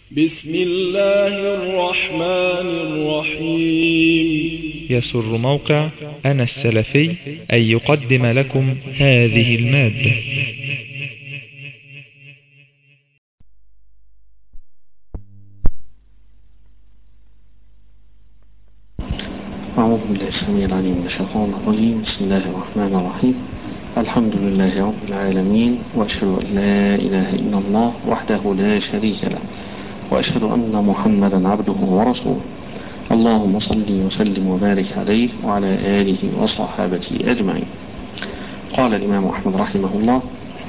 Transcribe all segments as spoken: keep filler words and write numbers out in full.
بسم الله الرحمن الرحيم. يسر موقع أنا السلفي أن يقدم لكم هذه المادة. أعوذ بالله السميع العليم من الشيطان الرجيم. بسم الله الرحمن الرحيم. الحمد لله رب العالمين، وأشهد أن لا إله إلا الله وحده لا شريك له، وأشهد أن محمدا عبده ورسوله. اللهم صل وسلم وبارك عليه وعلى آله وصحابته أجمعين. قال الإمام أحمد رحمه الله: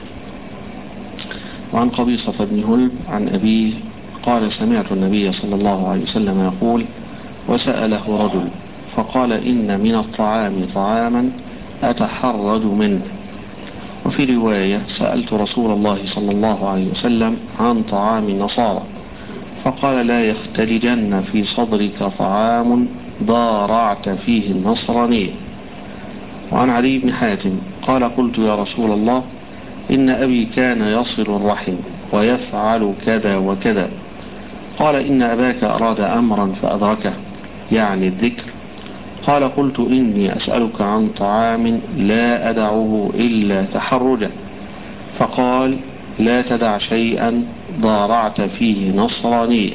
وعن قبيصة بن هلب عن أبيه قال: سمعت النبي صلى الله عليه وسلم يقول: وسأله رجل فقال: إن من الطعام طعاما أتحرج منه. وفي رواية: سألت رسول الله صلى الله عليه وسلم عن طعام النصارى فقال: لا يختلجن في صدرك طعام ضارعت فيه النصرانية. وعن علي بن حاتم قال: قلت يا رسول الله، إن أبي كان يصل الرحم ويفعل كذا وكذا. قال: إن أباك أراد أمرا فأدركه، يعني الذكر. قال: قلت: إني أسألك عن طعام لا أدعه إلا تحرجا. فقال: لا تدع شيئا ضارعت فيه نصرانية.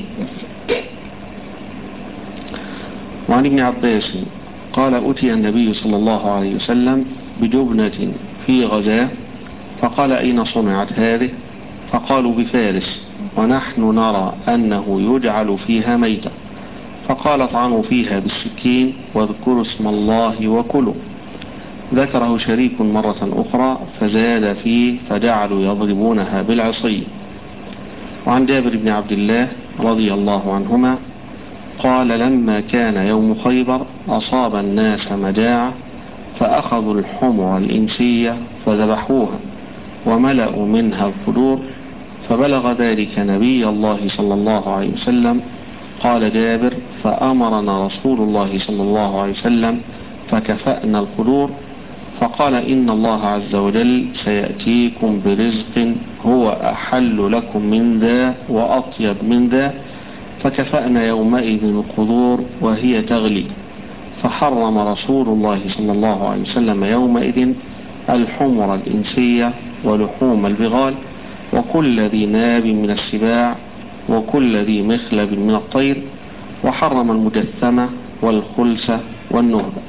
وعن ابن عباس قال: أتي النبي صلى الله عليه وسلم بجبنة في غزاة فقال: أين صنعت هذه؟ فقالوا: بفارس، ونحن نرى أنه يجعل فيها ميتة. فقال: اطعنوا فيها بالسكين واذكروا اسم الله وكلوا. ذكره شريك مرة أخرى فزاد فيه فجعلوا يضربونها بالعصي. وعن جابر بن عبد الله رضي الله عنهما قال: لما كان يوم خيبر أصاب الناس مجاعة فأخذوا الحمر الإنسية فذبحوها وملأوا منها القدور، فبلغ ذلك نبي الله صلى الله عليه وسلم. قال جابر: فأمرنا رسول الله صلى الله عليه وسلم فكفأنا القدور، فقال: إن الله عز وجل سيأتيكم برزق هو أحل لكم من ذا وأطيب من ذا. فكفأنا يومئذ القدور وهي تغلي، فحرم رسول الله صلى الله عليه وسلم يومئذ الحمر الإنسية ولحوم البغال وكل ذي ناب من السباع وكل ذي مخلب من الطير، وحرم المجثمة والخلسة والنهبة.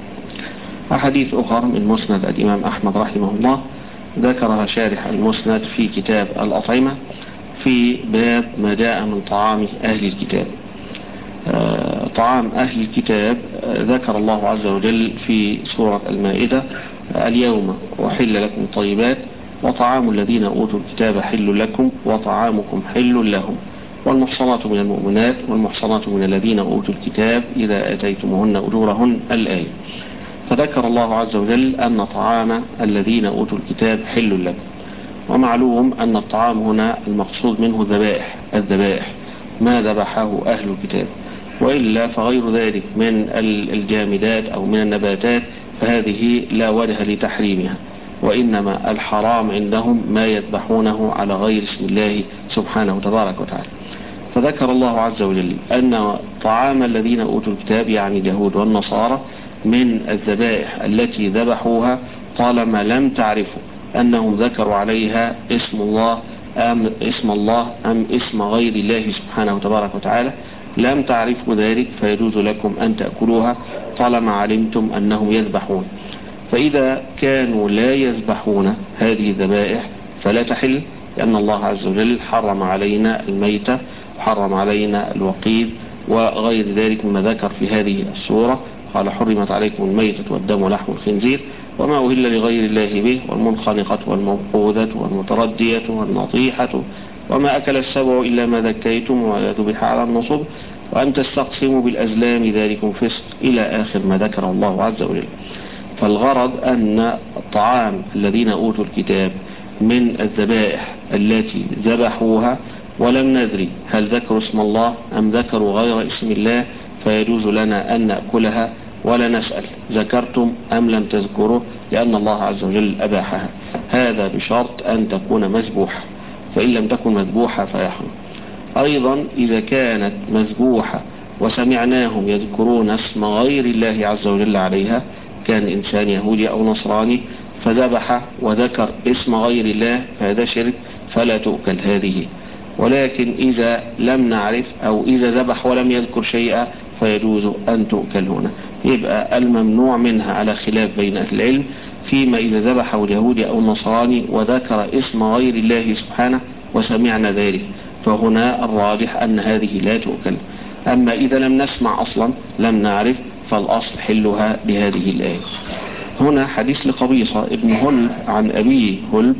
أحاديث أخرى من مسند الإمام أحمد رحمه الله ذكرها شارح المسند في كتاب الأطعمة في باب ما جاء من طعام أهل الكتاب. آه طعام أهل الكتاب آه ذكر الله عز وجل في سورة المائدة: اليوم أحل لكم الطيبات وطعام الذين أوتوا الكتاب حل لكم وطعامكم حل لهم والمحصنات من المؤمنات والمحصنات من الذين أوتوا الكتاب إذا آتيتموهن أجورهن. الآية. فذكر الله عز وجل أن طعام الذين أوتوا الكتاب حل لكم. ومعلوم أن الطعام هنا المقصود منه ذبائح الذبائح ما ذبحه أهل الكتاب، وإلا فغير ذلك من الجامدات أو من النباتات فهذه لا وجه لتحريمها، وإنما الحرام عندهم ما يذبحونه على غير اسم الله سبحانه تبارك وتعالى. فذكر الله عز وجل أن طعام الذين أوتوا الكتاب يعني اليهود والنصارى من الذبائح التي ذبحوها طالما لم تعرفوا أنهم ذكروا عليها اسم الله أم اسم الله أم اسم غير الله سبحانه تبارك وتعالى، لم تعرفوا ذلك فيجوز لكم أن تأكلوها طالما علمتم أنهم يذبحون. فإذا كانوا لا يذبحون هذه الذبائح فلا تحل، لأن الله عز وجل حرم علينا الميتة وحرم علينا الوقيد وغير ذلك مما ذكر في هذه السورة. قال: حرمت عليكم الميتة والدم ولحم الخنزير وما أهل لغير الله به والمنخنقة والموقوذة والمتردية والنطيحة وما أكل السبع إلا ما ذكيتم وما ذبح على النصب وأن تستقسموا بالأزلام ذلكم فسق إلى آخر ما ذكر الله عز وجل. فالغرض أن الطعام الذين أوتوا الكتاب من الذبائح التي ذبحوها ولم ندري هل ذكروا اسم الله أم ذكروا غير اسم الله فيجوز لنا أن نأكلها ولا نسأل ذكرتم أم لم تذكروا، لأن الله عز وجل أباحها. هذا بشرط أن تكون مذبوحة، فإن لم تكن مذبوحة فيحرم. أيضا إذا كانت مذبوحة وسمعناهم يذكرون اسم غير الله عز وجل عليها، كان إنسان يهودي أو نصراني فذبح وذكر اسم غير الله فهذا شرك فلا تؤكل هذه. ولكن إذا لم نعرف أو إذا ذبح ولم يذكر شيئا فيجوز أن تؤكل هنا. يبقى الممنوع منها على خلاف بين أهل العلم فيما إذا ذبحه اليهودي أو النصراني وذكر اسم غير الله سبحانه وسمعنا ذلك، فهنا الراجح أن هذه لا تؤكل. أما إذا لم نسمع أصلا لم نعرف فالأصل حلها بهذه الآية. هنا حديث لقبيصة ابن هلب عن أبيه هلب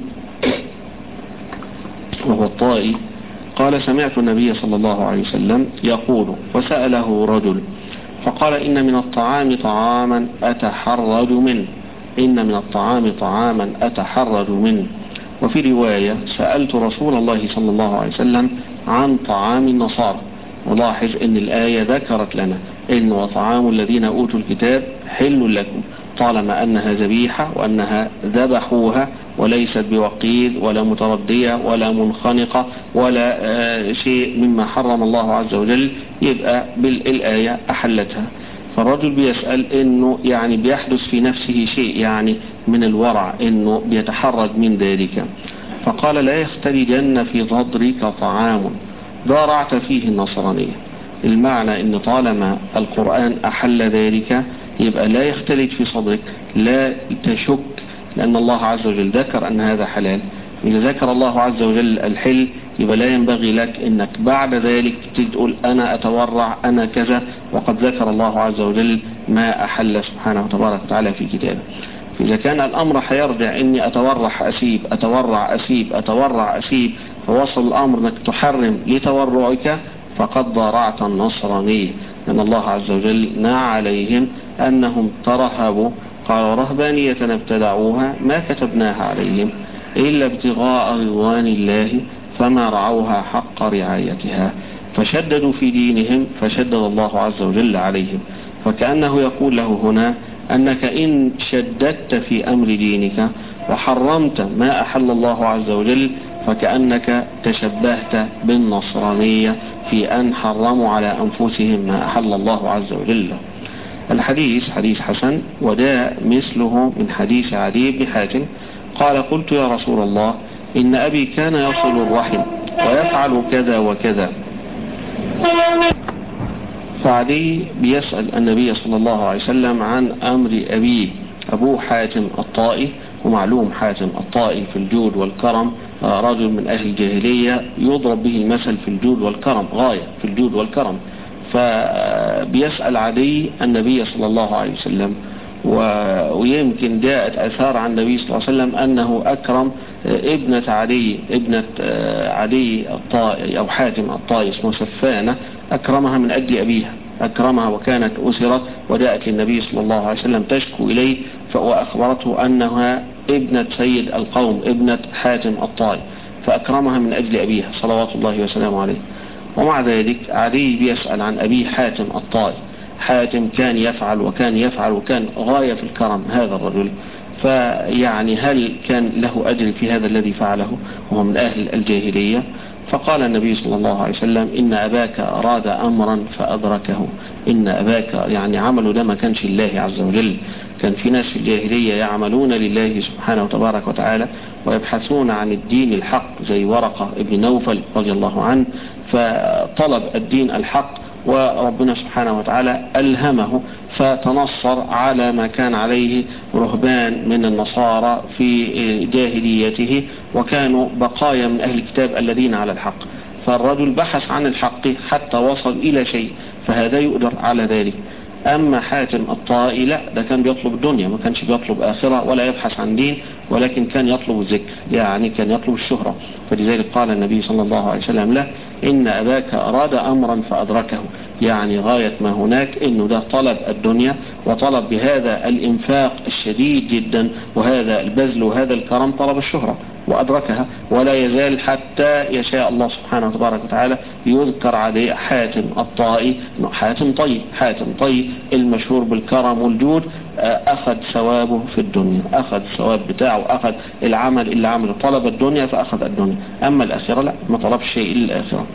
وهو الطائي قال سمعت النبي صلى الله عليه وسلم يقول وسأله رجل فقال إن من الطعام طعاما أتحرج منه إن من الطعام طعاما أتحرج منه. وفي رواية سألت رسول الله صلى الله عليه وسلم عن طعام النصارى. ولاحظ أن الآية ذكرت لنا إن وطعام الذين أوتوا الكتاب حل لكم طالما أنها ذبيحة وأنها ذبحوها وليست بوقيد ولا متردية ولا منخنقة ولا آه شيء مما حرم الله عز وجل، يبقى بالآية أحلتها. فالرجل بيسأل إنه يعني بيحدث في نفسه شيء يعني من الورع إنه بيتحرج من ذلك، فقال لا يختلجن في صدرك طعام ضارعت فيه النصرانية. المعنى إن طالما القرآن أحل ذلك يبقى لا يختلج في صدرك، لا تشك، لأن الله عز وجل ذكر أن هذا حلال. إذا ذكر الله عز وجل الحل يبقى لا ينبغي لك أنك بعد ذلك تقول أنا أتورع أنا كذا، وقد ذكر الله عز وجل ما أحل سبحانه وتبارك وتعالى في كتابه. إذا كان الأمر حيرجع إني أتورع أسيب أتورع أسيب أتورع أسيب فوصل الأمر أنك تحرم لتورعك فقد ضارعت النصرانية، لأن الله عز وجل نعى عليهم أنهم ترهبوا قال رهبانية ابتدعوها ما كتبناها عليهم إلا ابتغاء رضوان الله فما رعوها حق رعايتها فشددوا في دينهم فشدد الله عز وجل عليهم. فكأنه يقول له هنا أنك إن شددت في أمر دينك وحرمت ما أحل الله عز وجل فكأنك تشبهت بالنصرانية في أن حرموا على أنفسهم ما أحل الله عز وجل. الحديث حديث حسن وجاء مثله من حديث عدي بن حاتم قال قلت يا رسول الله إن أبي كان يصل الرحم ويفعل كذا وكذا. فعدي بيسأل النبي صلى الله عليه وسلم عن أمر أبيه أبو حاتم الطائي، ومعلوم حاتم الطائي في الجود والكرم رجل من أهل الجاهلية يضرب به المثل في الجود والكرم، غاية في الجود والكرم. فبيسأل عدي النبي صلى الله عليه وسلم، ويمكن جاءت أثار عن النبي صلى الله عليه وسلم أنه أكرم ابنة عدي ابنة عدي الطائي أو حاتم الطائي اسمه سفانة، أكرمها من أجل أبيها، أكرمها وكانت أسرت وجاءت للنبي صلى الله عليه وسلم تشكو إليه وأخبرته أنها ابنة سيد القوم ابنة حاتم الطائي فأكرمها من أجل أبيها صلوات الله وسلامه عليه. ومع ذلك عدي بيسأل عن أبي حاتم الطائي. حاتم كان يفعل وكان يفعل وكان غاية في الكرم هذا الرجل، فيعني هل كان له أجر في هذا الذي فعله وهو من أهل الجاهلية؟ فقال النبي صلى الله عليه وسلم إن أباك أراد أمرا فأدركه. إن أباك يعني عمله ده ما كانش لله عز وجل، كان في ناس في الجاهلية يعملون لله سبحانه وتبارك وتعالى ويبحثون عن الدين الحق زي ورقة ابن نوفل رضي الله عنه، فطلب الدين الحق وربنا سبحانه وتعالى ألهمه فتنصر على ما كان عليه رهبان من النصارى في جاهليته وكانوا بقايا من أهل الكتاب الذين على الحق. فالرجل بحث عن الحق حتى وصل إلى شيء، فهذا يقدر على ذلك. أما حاتم الطائي لا، ده كان بيطلب الدنيا، ما كانش بيطلب آخرة ولا يبحث عن دين، ولكن كان يطلب الذكر، يعني كان يطلب الشهرة. فلذلك قال النبي صلى الله عليه وسلم له إن أباك أراد أمرا فأدركه، يعني غاية ما هناك إنه ده طلب الدنيا وطلب بهذا الإنفاق الشديد جدا وهذا البذل وهذا الكرم طلب الشهرة وأدركها، ولا يزال حتى يشاء الله سبحانه وتبارك وتعالى يذكر عليه حاتم الطائي، حاتم طيب حاتم طيب المشهور بالكرم والجود، أخذ ثوابه في الدنيا، أخذ الثواب بتاعه، أخذ العمل اللي عمله، طلب الدنيا فأخذ الدنيا. أما الآخرة لا، ما طلب شيء إلا الآخرة.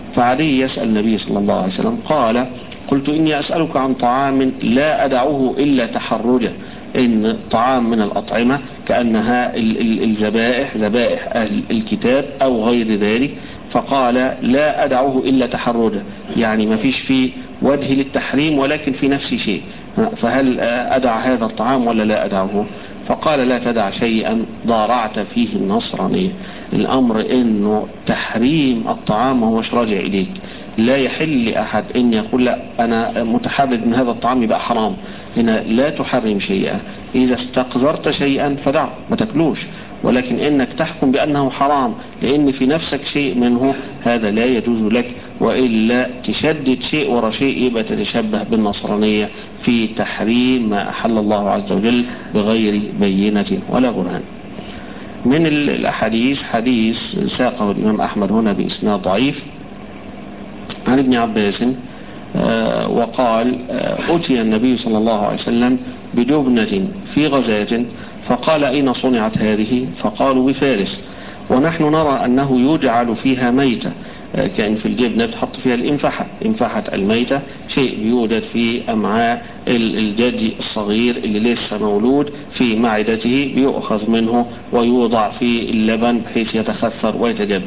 فعلي يسأل النبي صلى الله عليه وسلم قال قلت إني أسألك عن طعام لا أدعوه إلا تحرجا، إن طعام من الأطعمة كأنها الذبائح ذبائح أهل الكتاب أو غير ذلك، فقال لا أدعوه إلا تحرجا، يعني ما فيش فيه وجه للتحريم ولكن في نفس شيء، فهل أدع هذا الطعام ولا لا أدعه؟ فقال لا تدع شيئا ضارعت فيه النصرانية. الأمر إنه تحريم الطعام هو مش راجع إليك، لا يحل لأحد إن يقول لا أنا متحرج من هذا الطعام يبقى حرام. هنا لا تحرم شيئا، إذا استقذرت شيئا فدعه ما تاكلوش، ولكن إنك تحكم بأنه حرام لأن في نفسك شيء منه هذا لا يجوز لك، وإلا تشدد شيء ورا شيء يبقى تتشبه بالنصرانية في تحريم ما أحل الله عز وجل بغير بينة ولا برهان. من الأحاديث حديث ساقه الإمام أحمد هنا بإسناد ضعيف عن ابن عباس آه وقال آه أتي النبي صلى الله عليه وسلم بدبنة في غزاة فقال أين صنعت هذه؟ فقالوا بفارس، ونحن نرى أنه يجعل فيها ميتة، آه كان في الجبنة تحط فيها الإنفحة، إنفحة الميتة شيء يوجد في أمعاء الجدي الصغير اللي لسه مولود في معدته، بيؤخذ منه ويوضع في اللبن بحيث يتخثر ويتجبن.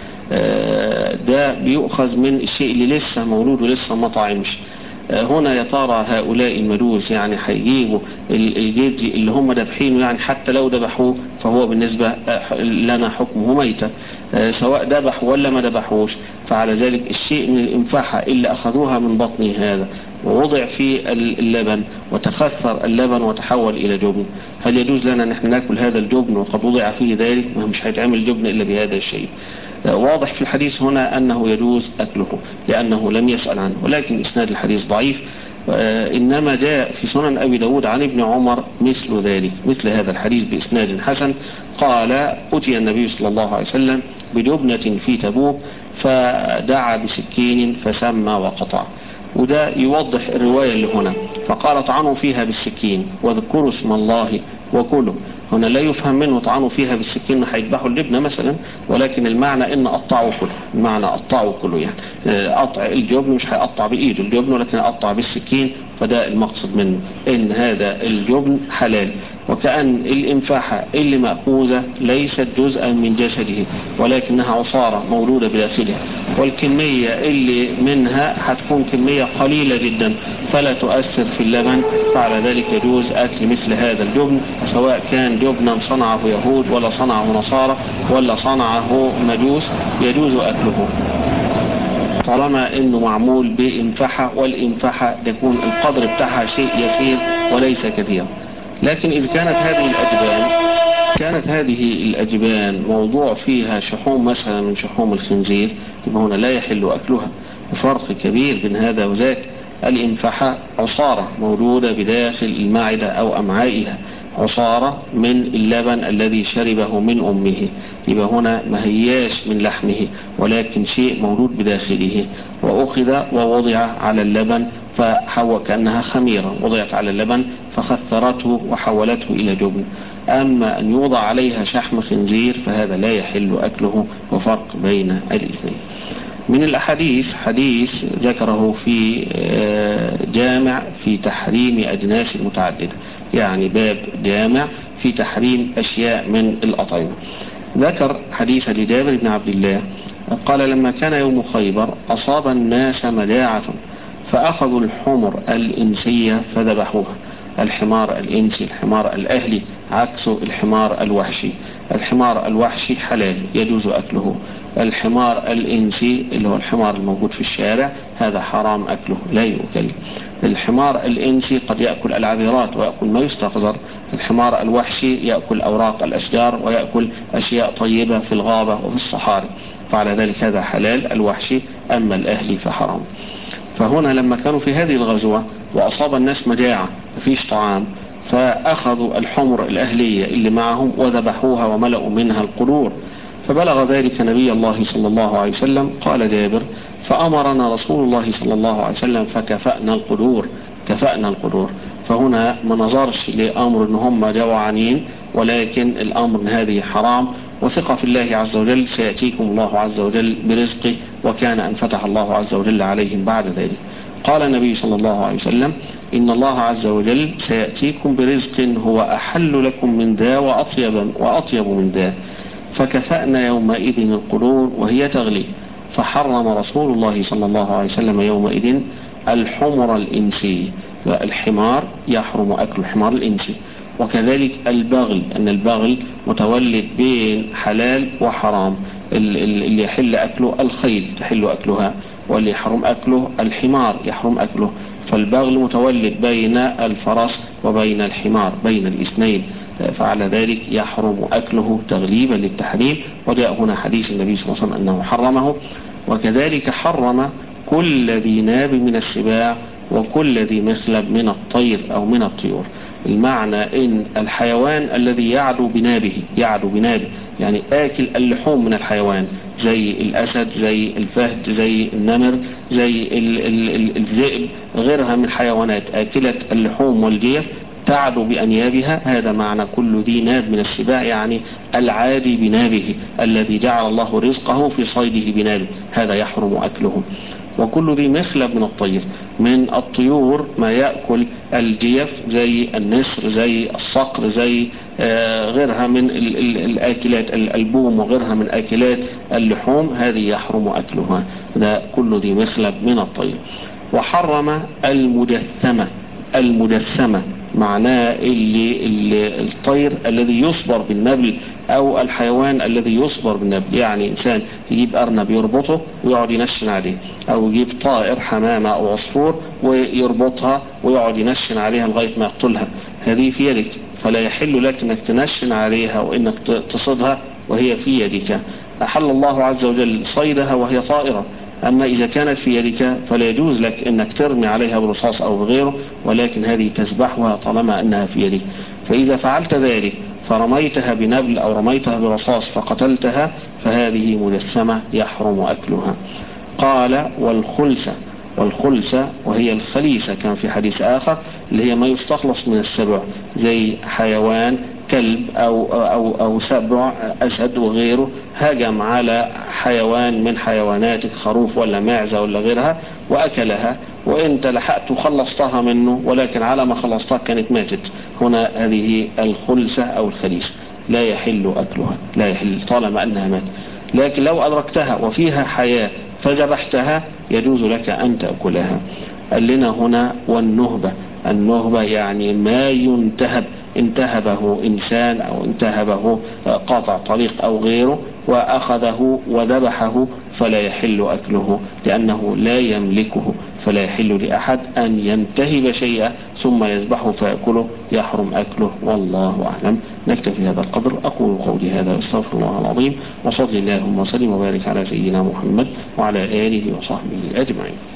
ده بيؤخذ من الشيء اللي لسه مولود ولسه ما طعمش. هنا يا ترى هؤلاء المجوس يعني هيجيبوا الجدي اللي هم ذبحينه، يعني حتى لو ذبحوه فهو بالنسبة لنا حكمه ميتة سواء ذبحوا ولا ما ذبحوش. فعلى ذلك الشيء من الإنفاحة اللي أخذوها من بطنه هذا ووضع في اللبن وتخثر اللبن وتحول إلى جبن، هل يجوز لنا نحن نأكل هذا الجبن وقد وضع فيه ذلك؟ ما مش هيتعمل جبن إلا بهذا الشيء. واضح في الحديث هنا أنه يجوز أكله لأنه لم يسأل عنه، ولكن إسناد الحديث ضعيف. إنما جاء في سنن أبي داود عن ابن عمر مثل ذلك، مثل هذا الحديث بإسناد حسن، قال أتي النبي صلى الله عليه وسلم بدبنة في تبوك فدعا بسكين فسمى وقطع. وده يوضح الرواية اللي هنا، فقال طعنوا فيها بالسكين واذكروا اسم الله وكلوا. هنا لا يفهم منه طعنوا فيها بالسكين هيذبحوا اللبنة مثلا، ولكن المعنى ان قطعوا كله، المعنى قطعوا كله، يعني قطع الجبن مش هيقطع بايده الجبن ولكن قطع بالسكين، فده المقصد منه ان هذا الجبن حلال. وكأن الإنفاحة اللي مأخوذة ليست جزءا من جسده ولكنها عصارة مولودة بداخلها، والكمية اللي منها هتكون كمية قليلة جدا فلا تؤثر في اللبن، فعلى ذلك يجوز أكل مثل هذا الجبن سواء كان جبنا صنعه يهود ولا صنعه نصارى ولا صنعه مجوس، يجوز أكله طالما انه معمول بإنفحة، والإنفحة يكون القدر بتاعها شيء يسير وليس كثير. لكن إذا كانت هذه الأجبان كانت هذه الأجبان موضوع فيها شحوم مثلا من شحوم الخنزير، يبقى هنا لا يحل أكلها. فرق كبير بين هذا وذاك. الإنفحة عصارة موجودة بداخل المعدة أو أمعائها، عصارة من اللبن الذي شربه من أمه، يبقى هنا ما هياش من لحمه ولكن شيء موجود بداخله، وأخذ ووضع على اللبن فحوى كأنها خميرة وضعت على اللبن فخثرته وحولته إلى جبن. أما أن يوضع عليها شحم خنزير فهذا لا يحل أكله، وفرق بين الاثنين. من الأحاديث حديث ذكره في جامع في تحريم أجناس متعددة، يعني باب جامع في تحريم أشياء من الأطعمة. ذكر حديث لجابر بن عبد الله قال لما كان يوم خيبر أصاب الناس مجاعة فأخذوا الحمر الإنسية فذبحوها. الحمار الإنسي الحمار الأهلي عكس الحمار الوحشي. الحمار الوحشي حلال يجوز أكله، الحمار الإنسي اللي هو الحمار الموجود في الشارع هذا حرام أكله لا يؤكل. الحمار الإنسي قد يأكل العذرات ويأكل ما يستقذر، الحمار الوحشي يأكل أوراق الأشجار ويأكل أشياء طيبة في الغابة وفي الصحاري، فعلى ذلك هذا حلال الوحشي، أما الأهلي فحرام. فهنا لما كانوا في هذه الغزوة وأصاب الناس مجاعة مفيش طعام، فأخذوا الحمر الأهلية اللي معهم وذبحوها وملأوا منها القدور، فبلغ ذلك نبي الله صلى الله عليه وسلم. قال جابر فأمرنا رسول الله صلى الله عليه وسلم فكفأنا القدور، كفأنا القدور. فهنا ما نظرش لأمر ان هم جوعانين، ولكن الأمر هذه حرام، وثقة في الله عز وجل، سيأتيكم الله عز وجل برزقه، وكان أن فتح الله عز وجل عليهم بعد ذلك. قال النبي صلى الله عليه وسلم: إن الله عز وجل سيأتيكم برزق هو أحل لكم من ذا وأطيب, وأطيب من ذا، فكفأنا يومئذ القلوب وهي تغلي، فحرم رسول الله صلى الله عليه وسلم يومئذ الحمر الإنسي، الحمار يحرم أكل الحمار الإنسي، وكذلك البغل، أن البغل متولد بين حلال وحرام، اللي يحل أكله الخيل تحل أكلها، واللي يحرم أكله الحمار يحرم أكله، فالبغل متولد بين الفرس وبين الحمار، بين الاثنين، فعلى ذلك يحرم أكله تغليبا للتحريم، وجاء هنا حديث النبي صلى الله عليه وسلم أنه حرمه. وكذلك حرم كل ذي ناب من السباع وكل ذي مخلب من الطير أو من الطيور. المعنى إن الحيوان الذي يعدو بنابه يعدو بنابه يعني آكل اللحوم من الحيوان، زي الأسد، زي الفهد، زي النمر، زي الذئب، غيرها من حيوانات آكلة اللحوم والجيف تعدو بأنيابها، هذا معنى كل ذي ناب من السباع، يعني العادي بنابه الذي جعل الله رزقه في صيده بنابه، هذا يحرم أكله. وكل ذي مخلب من الطير، من الطيور ما يأكل الجيف زي النسر، زي الصقر، زي غيرها من الآكلات، البوم وغيرها من آكلات اللحوم، هذه يحرم أكلها، ده كل ذي مخلب من الطير. وحرم المجثمة، المجثمة معناه اللي, اللي الطير الذي يصبر بالنبل او الحيوان الذي يصبر بالنبل، يعني انسان يجيب ارنب يربطه ويقعد ينشن عليه، او يجيب طائر حمامة او عصفور ويربطها ويقعد ينشن عليها لغاية ما يقتلها، هذه في يدك، فلا يحل لك انك تنشن عليها وانك تصيدها وهي في يدك. احل الله عز وجل صيدها وهي طائرة، أما إذا كانت في يدك فلا يجوز لك أنك ترمي عليها برصاص أو بغيره، ولكن هذه تذبحها طالما أنها في يدك. فإذا فعلت ذلك فرميتها بنبل أو رميتها برصاص فقتلتها فهذه مجسمة يحرم أكلها. قال: والخلسة، والخلسة وهي الخليسة كان في حديث آخر، اللي هي ما يستخلص من السبع، زي حيوان كلب أو, أو, أو سبع أسد وغيره هجم على حيوان من حيواناتك، خروف ولا معزة ولا غيرها، وأكلها، وإنت لحقت وخلصتها منه، ولكن على ما خلصتها كانت ماتت، هنا هذه الخلسة أو الخليسة لا يحل أكلها، لا يحل طالما أنها ماتت. لكن لو أدركتها وفيها حياة فذبحتها يجوز لك أن تأكلها. قال لنا هنا: والنهبة، النهبة يعني ما ينتهب، انتهبه إنسان أو انتهبه قاطع طريق أو غيره وأخذه وذبحه فلا يحل أكله لأنه لا يملكه، فلا يحل لأحد أن ينتهب شيئا ثم يذبحه فيأكله، يحرم أكله، والله أعلم. نكتفي هذا القدر، أقول قولي هذا واستغفر الله العظيم، وصلي اللهم وسلم وبارك على سيدنا محمد وعلى آله وصحبه أجمعين.